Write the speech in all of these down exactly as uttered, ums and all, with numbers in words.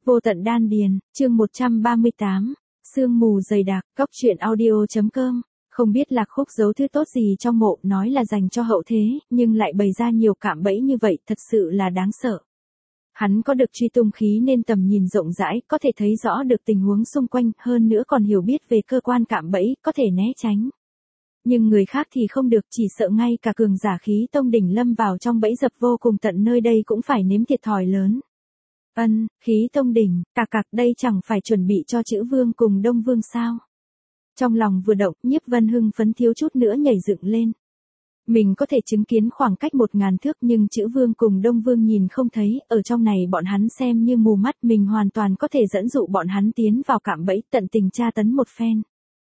Vô tận đan điền, chương một trăm ba mươi tám, sương mù dày đặc, cốc truyện audio.com. Không biết Lạc Khúc giấu thứ tốt gì trong mộ, nói là dành cho hậu thế, nhưng lại bày ra nhiều cạm bẫy như vậy, thật sự là đáng sợ. Hắn có được truy tung khí nên tầm nhìn rộng rãi, có thể thấy rõ được tình huống xung quanh, hơn nữa còn hiểu biết về cơ quan cạm bẫy, có thể né tránh. Nhưng người khác thì không được, chỉ sợ ngay cả cường giả khí tông đỉnh lâm vào trong bẫy dập vô cùng tận nơi đây cũng phải nếm thiệt thòi lớn. Ân, khí tông đỉnh, cạc cạc đây chẳng phải chuẩn bị cho Chữ Vương cùng Đông Vương sao? Trong lòng vừa động, Nhiếp Vân hưng phấn thiếu chút nữa nhảy dựng lên. Mình có thể chứng kiến khoảng cách một ngàn thước nhưng Chữ Vương cùng Đông Vương nhìn không thấy, ở trong này bọn hắn xem như mù mắt, mình hoàn toàn có thể dẫn dụ bọn hắn tiến vào cạm bẫy, tận tình tra tấn một phen.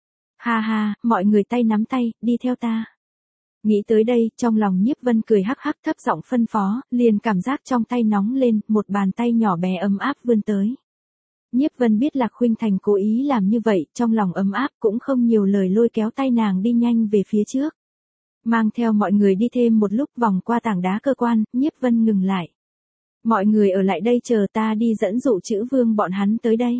Ha ha, mọi người tay nắm tay, đi theo ta. Nghĩ tới đây, trong lòng Nhiếp Vân cười hắc hắc thấp giọng phân phó, liền cảm giác trong tay nóng lên, một bàn tay nhỏ bé ấm áp vươn tới. Nhiếp Vân biết Lạc Khuynh Thành cố ý làm như vậy, trong lòng ấm áp cũng không nhiều lời lôi kéo tay nàng đi nhanh về phía trước. Mang theo mọi người đi thêm một lúc vòng qua tảng đá cơ quan, Nhiếp Vân ngừng lại. Mọi người ở lại đây chờ ta đi dẫn dụ Chữ Vương bọn hắn tới đây.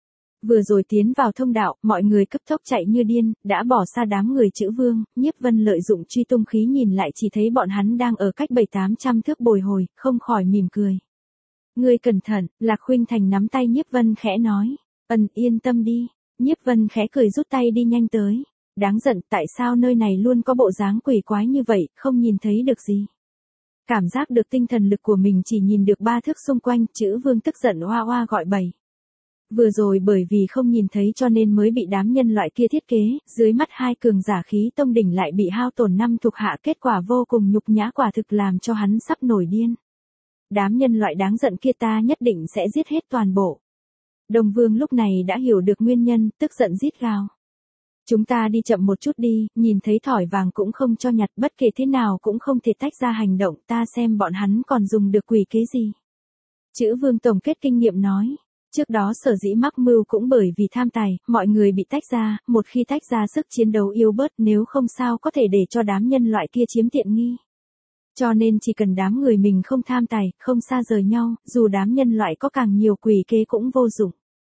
Vừa rồi tiến vào thông đạo, mọi người cấp tốc chạy như điên, đã bỏ xa đám người Chữ Vương, Nhiếp Vân lợi dụng truy tung khí nhìn lại chỉ thấy bọn hắn đang ở cách bảy tám trăm thước bồi hồi, không khỏi mỉm cười. Ngươi cẩn thận, Lạc Khuynh Thành nắm tay Nhiếp Vân khẽ nói, ân yên tâm đi, Nhiếp Vân khẽ cười rút tay đi nhanh tới. Đáng giận, tại sao nơi này luôn có bộ dáng quỷ quái như vậy, không nhìn thấy được gì. Cảm giác được tinh thần lực của mình chỉ nhìn được ba thước xung quanh, Chữ Vương tức giận oa oa gọi bầy. Vừa rồi bởi vì không nhìn thấy cho nên mới bị đám nhân loại kia thiết kế, dưới mắt hai cường giả khí tông đỉnh lại bị hao tổn năm thuộc hạ, kết quả vô cùng nhục nhã, quả thực làm cho hắn sắp nổi điên. Đám nhân loại đáng giận kia ta nhất định sẽ giết hết toàn bộ. Đông Vương lúc này đã hiểu được nguyên nhân, tức giận rít gào. Chúng ta đi chậm một chút đi, nhìn thấy thỏi vàng cũng không cho nhặt, bất kể thế nào cũng không thể tách ra hành động, ta xem bọn hắn còn dùng được quỷ kế gì. Chữ Vương tổng kết kinh nghiệm nói. Trước đó sở dĩ mắc mưu cũng bởi vì tham tài, mọi người bị tách ra, một khi tách ra sức chiến đấu yếu bớt, nếu không sao có thể để cho đám nhân loại kia chiếm tiện nghi. Cho nên chỉ cần đám người mình không tham tài, không xa rời nhau, dù đám nhân loại có càng nhiều quỷ kế cũng vô dụng.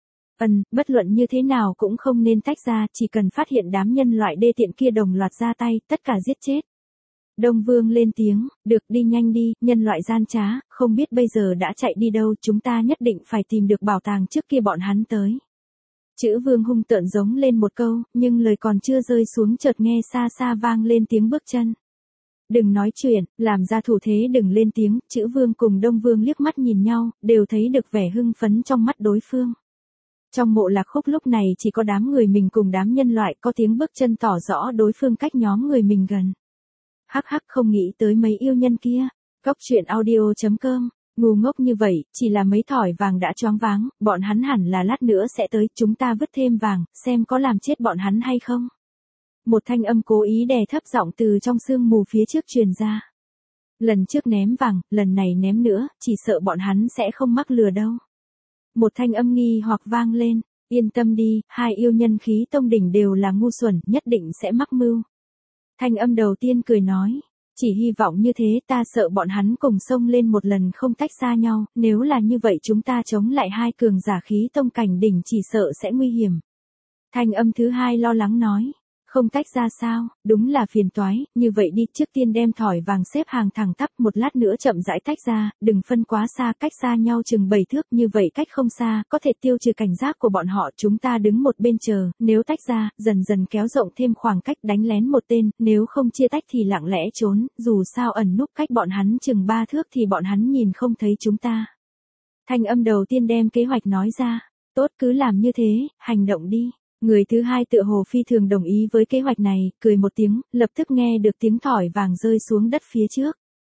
Ân, bất luận như thế nào cũng không nên tách ra, chỉ cần phát hiện đám nhân loại đê tiện kia đồng loạt ra tay, tất cả giết chết. Đông Vương lên tiếng, được đi nhanh đi, nhân loại gian trá, không biết bây giờ đã chạy đi đâu, chúng ta nhất định phải tìm được bảo tàng trước kia bọn hắn tới. Chữ Vương hung tợn giống lên một câu, nhưng lời còn chưa rơi xuống chợt nghe xa xa vang lên tiếng bước chân. Đừng nói chuyện, làm ra thủ thế đừng lên tiếng, Chữ Vương cùng Đông Vương liếc mắt nhìn nhau, đều thấy được vẻ hưng phấn trong mắt đối phương. Trong mộ Lạc Khúc lúc này chỉ có đám người mình cùng đám nhân loại, có tiếng bước chân tỏ rõ đối phương cách nhóm người mình gần. Hắc hắc không nghĩ tới mấy yêu nhân kia. Cốc truyện audio.com, ngu ngốc như vậy, chỉ là mấy thỏi vàng đã choáng váng, bọn hắn hẳn là lát nữa sẽ tới, chúng ta vứt thêm vàng, xem có làm chết bọn hắn hay không. Một thanh âm cố ý đè thấp giọng từ trong sương mù phía trước truyền ra. Lần trước ném vàng, lần này ném nữa, chỉ sợ bọn hắn sẽ không mắc lừa đâu. Một thanh âm nghi hoặc vang lên, yên tâm đi, hai yêu nhân khí tông đỉnh đều là ngu xuẩn, nhất định sẽ mắc mưu. Thanh âm đầu tiên cười nói, chỉ hy vọng như thế, ta sợ bọn hắn cùng xông lên một lần không tách xa nhau, nếu là như vậy chúng ta chống lại hai cường giả khí tông cảnh đỉnh chỉ sợ sẽ nguy hiểm. Thanh âm thứ hai lo lắng nói, không tách ra sao, đúng là phiền toái, như vậy đi, trước tiên đem thỏi vàng xếp hàng thẳng tắp, một lát nữa chậm rãi tách ra, đừng phân quá xa, cách xa nhau chừng bảy thước, như vậy cách không xa, có thể tiêu trừ cảnh giác của bọn họ, chúng ta đứng một bên chờ, nếu tách ra, dần dần kéo rộng thêm khoảng cách đánh lén một tên, nếu không chia tách thì lặng lẽ trốn, dù sao ẩn núp cách bọn hắn chừng ba thước thì bọn hắn nhìn không thấy chúng ta. Thanh âm đầu tiên đem kế hoạch nói ra, tốt cứ làm như thế, hành động đi. Người thứ hai tựa hồ phi thường đồng ý với kế hoạch này, cười một tiếng, lập tức nghe được tiếng thỏi vàng rơi xuống đất phía trước.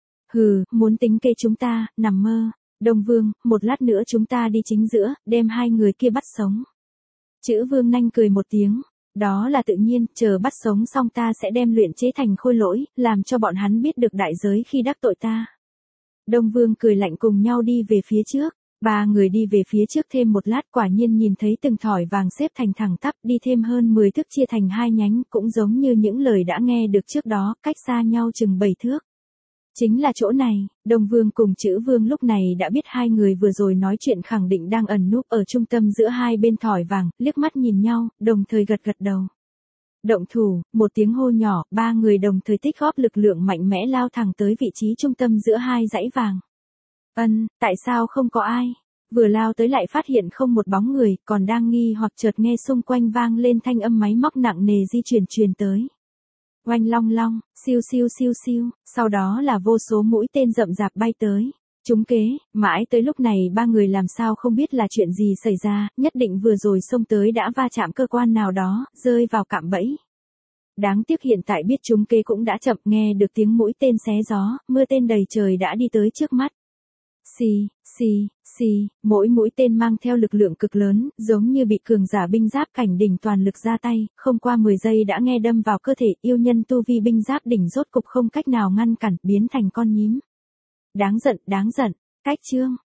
Hừ, muốn tính kê chúng ta, nằm mơ. Đông Vương, một lát nữa chúng ta đi chính giữa, đem hai người kia bắt sống. Chữ Vương nanh cười một tiếng, đó là tự nhiên, chờ bắt sống xong ta sẽ đem luyện chế thành khôi lỗi, làm cho bọn hắn biết được đại giới khi đắc tội ta. Đông Vương cười lạnh cùng nhau đi về phía trước. Ba người đi về phía trước thêm một lát, quả nhiên nhìn thấy từng thỏi vàng xếp thành thẳng tắp, đi thêm hơn mười thước chia thành hai nhánh, cũng giống như những lời đã nghe được trước đó, cách xa nhau chừng bảy thước. Chính là chỗ này, Đông Vương cùng Chữ Vương lúc này đã biết hai người vừa rồi nói chuyện khẳng định đang ẩn núp ở trung tâm giữa hai bên thỏi vàng, liếc mắt nhìn nhau, đồng thời gật gật đầu. Động thủ, một tiếng hô nhỏ, ba người đồng thời tích góp lực lượng mạnh mẽ lao thẳng tới vị trí trung tâm giữa hai dãy vàng. Ân, tại sao không có ai? Vừa lao tới lại phát hiện không một bóng người, còn đang nghi hoặc chợt nghe xung quanh vang lên thanh âm máy móc nặng nề di chuyển truyền tới. Oanh long long, siêu siêu siêu siêu, sau đó là vô số mũi tên rậm rạp bay tới. Trúng kế, mãi tới lúc này ba người làm sao không biết là chuyện gì xảy ra, nhất định vừa rồi xông tới đã va chạm cơ quan nào đó, rơi vào cạm bẫy. Đáng tiếc hiện tại biết trúng kế cũng đã chậm, nghe được tiếng mũi tên xé gió, mưa tên đầy trời đã đi tới trước mắt. Xì, xì, xì, mỗi mũi tên mang theo lực lượng cực lớn, giống như bị cường giả binh giáp cảnh đỉnh toàn lực ra tay, không qua mười giây đã nghe đâm vào cơ thể, yêu nhân tu vi binh giáp đỉnh rốt cục không cách nào ngăn cản, biến thành con nhím. Đáng giận, đáng giận, cách chương.